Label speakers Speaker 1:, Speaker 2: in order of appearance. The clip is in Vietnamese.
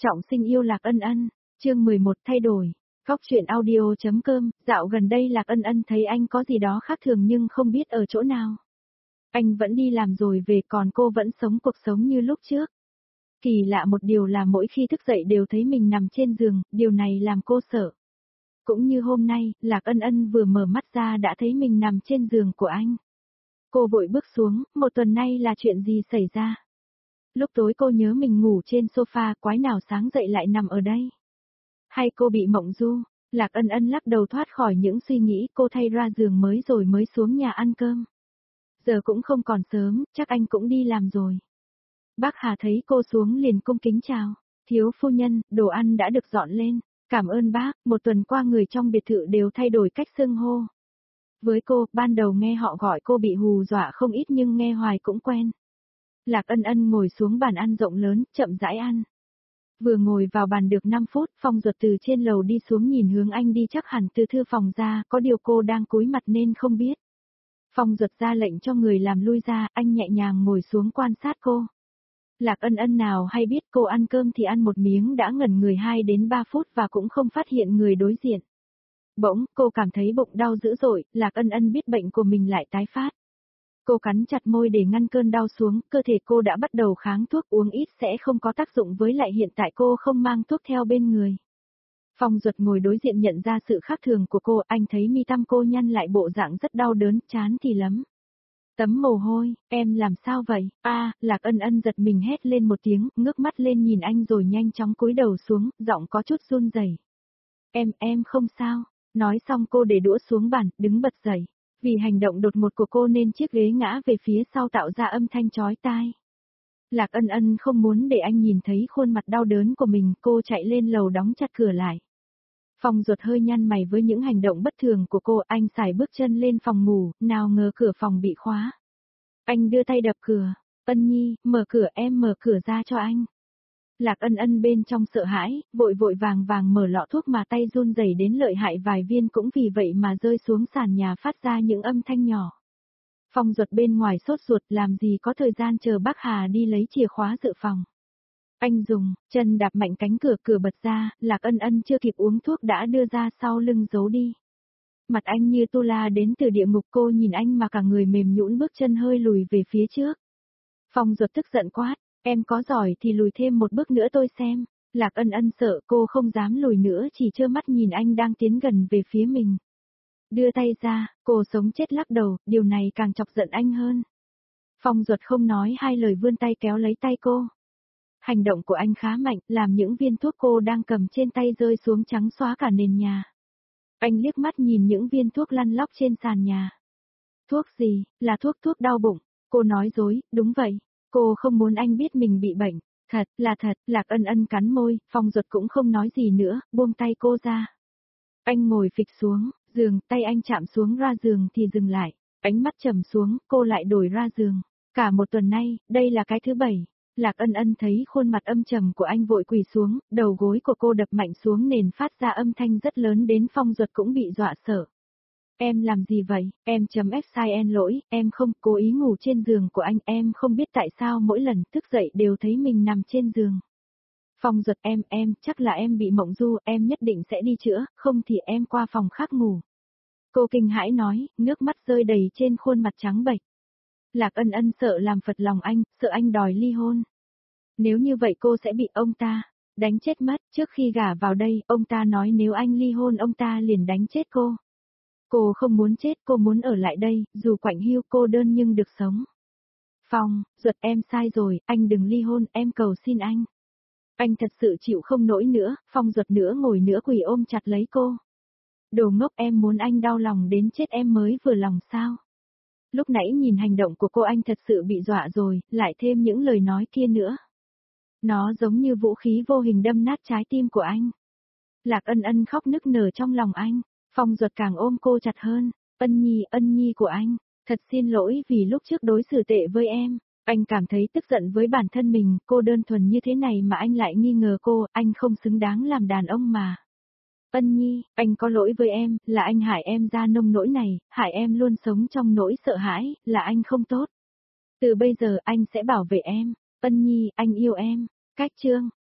Speaker 1: Trọng sinh yêu Lạc Ân Ân, chương 11 thay đổi. Góc truyện audio.com, dạo gần đây Lạc Ân Ân thấy anh có gì đó khác thường nhưng không biết ở chỗ nào. Anh vẫn đi làm rồi về còn cô vẫn sống cuộc sống như lúc trước. Kỳ lạ một điều là mỗi khi thức dậy đều thấy mình nằm trên giường, điều này làm cô sợ. Cũng như hôm nay, Lạc Ân Ân vừa mở mắt ra đã thấy mình nằm trên giường của anh. Cô vội bước xuống, một tuần nay là chuyện gì xảy ra? Lúc tối cô nhớ mình ngủ trên sofa, quái nào sáng dậy lại nằm ở đây. Hay cô bị mộng du? Lạc Ân Ân lắc đầu thoát khỏi những suy nghĩ, cô thay ra giường mới rồi mới xuống nhà ăn cơm. Giờ cũng không còn sớm, chắc anh cũng đi làm rồi. Bác Hà thấy cô xuống liền cung kính chào. Thiếu phu nhân, đồ ăn đã được dọn lên. Cảm ơn bác, một tuần qua người trong biệt thự đều thay đổi cách xưng hô. Với cô, ban đầu nghe họ gọi cô bị hù dọa không ít nhưng nghe hoài cũng quen. Lạc Ân Ân ngồi xuống bàn ăn rộng lớn, chậm rãi ăn. Vừa ngồi vào bàn được 5 phút, Phong Duật từ trên lầu đi xuống nhìn hướng anh đi chắc hẳn từ thư phòng ra, có điều cô đang cúi mặt nên không biết. Phong Duật ra lệnh cho người làm lui ra, anh nhẹ nhàng ngồi xuống quan sát cô. Lạc Ân Ân nào hay biết cô ăn cơm thì ăn một miếng đã ngẩn người 2 đến 3 phút và cũng không phát hiện người đối diện. Bỗng, cô cảm thấy bụng đau dữ dội, Lạc Ân Ân biết bệnh của mình lại tái phát. Cô cắn chặt môi để ngăn cơn đau xuống, cơ thể cô đã bắt đầu kháng thuốc, uống ít sẽ không có tác dụng với lại hiện tại cô không mang thuốc theo bên người. Phong Duật ngồi đối diện nhận ra sự khác thường của cô, anh thấy mi tâm cô nhăn lại bộ dạng rất đau đớn, trán thì lấm tấm mồ hôi, em làm sao vậy? Lạc Ân Ân giật mình hét lên một tiếng, ngước mắt lên nhìn anh rồi nhanh chóng cúi đầu xuống, giọng có chút run rẩy. Em không sao. Nói xong cô để đũa xuống bàn, đứng bật dậy. Vì hành động đột ngột của cô nên chiếc ghế ngã về phía sau tạo ra âm thanh chói tai. Lạc Ân Ân không muốn để anh nhìn thấy khuôn mặt đau đớn của mình, cô chạy lên lầu đóng chặt cửa lại. Phong Duật hơi nhăn mày với những hành động bất thường của cô, anh sải bước chân lên phòng ngủ, nào ngờ cửa phòng bị khóa. Anh đưa tay đập cửa, Ân Nhi, mở cửa, em mở cửa ra cho anh. Lạc Ân Ân bên trong sợ hãi, vội vàng mở lọ thuốc mà tay run rẩy đến lợi hại vài viên cũng vì vậy mà rơi xuống sàn nhà phát ra những âm thanh nhỏ. Phong Duật bên ngoài sốt ruột làm gì có thời gian chờ bác Hà đi lấy chìa khóa dự phòng. Anh dùng chân đạp mạnh cánh cửa, cửa bật ra, Lạc Ân Ân chưa kịp uống thuốc đã đưa ra sau lưng giấu đi. Mặt anh như tu la đến từ địa ngục, cô nhìn anh mà cả người mềm nhũn bước chân hơi lùi về phía trước. Phong Duật tức giận quát. Em có giỏi thì lùi thêm một bước nữa tôi xem. Lạc Ân Ân sợ cô không dám lùi nữa, chỉ trơ mắt nhìn anh đang tiến gần về phía mình. Đưa tay ra, cô sống chết lắc đầu, điều này càng chọc giận anh hơn. Phong Duật không nói hai lời vươn tay kéo lấy tay cô. Hành động của anh khá mạnh, làm những viên thuốc cô đang cầm trên tay rơi xuống trắng xóa cả nền nhà. Anh liếc mắt nhìn những viên thuốc lăn lóc trên sàn nhà. Thuốc gì? Là thuốc đau bụng. Cô nói dối, đúng vậy. Cô không muốn anh biết mình bị bệnh. Thật, là thật, Lạc Ân Ân cắn môi, Phong Duật cũng không nói gì nữa, buông tay cô ra. Anh ngồi phịch xuống, giường, tay anh chạm xuống ra giường thì dừng lại. Ánh mắt trầm xuống, cô lại đổi ra giường. Cả một tuần nay, đây là cái thứ 7. Lạc Ân Ân thấy khuôn mặt âm trầm của anh vội quỳ xuống, đầu gối của cô đập mạnh xuống nền phát ra âm thanh rất lớn đến Phong Duật cũng bị dọa sợ. Em làm gì vậy? Em lỗi, em không cố ý ngủ trên giường của anh, em không biết tại sao mỗi lần thức dậy đều thấy mình nằm trên giường. Phong Duật chắc là em bị mộng du, em nhất định sẽ đi chữa, không thì em qua phòng khác ngủ. Cô kinh hãi nói, nước mắt rơi đầy trên khuôn mặt trắng bệch. Lạc Ân Ân sợ làm phật lòng anh, sợ anh đòi ly hôn. Nếu như vậy cô sẽ bị ông ta đánh chết mất, trước khi gả vào đây, ông ta nói nếu anh ly hôn ông ta liền đánh chết cô. Cô không muốn chết, cô muốn ở lại đây, dù quạnh hiu cô đơn nhưng được sống. Phong Duật em sai rồi, anh đừng ly hôn, em cầu xin anh. Anh thật sự chịu không nổi nữa, Phong Duật nữa ngồi nữa quỳ ôm chặt lấy cô. Đồ ngốc, em muốn anh đau lòng đến chết em mới vừa lòng sao? Lúc nãy nhìn hành động của cô anh thật sự bị dọa rồi, lại thêm những lời nói kia nữa. Nó giống như vũ khí vô hình đâm nát trái tim của anh. Lạc Ân Ân khóc nức nở trong lòng anh. Phong Duật càng ôm cô chặt hơn. Ân Nhi của anh, thật xin lỗi vì lúc trước đối xử tệ với em. Anh cảm thấy tức giận với bản thân mình, cô đơn thuần như thế này mà anh lại nghi ngờ cô, anh không xứng đáng làm đàn ông mà. Ân Nhi, anh có lỗi với em, là anh hại em ra nông nỗi này, hại em luôn sống trong nỗi sợ hãi, là anh không tốt. Từ bây giờ anh sẽ bảo vệ em. Ân Nhi, anh yêu em. Cách chương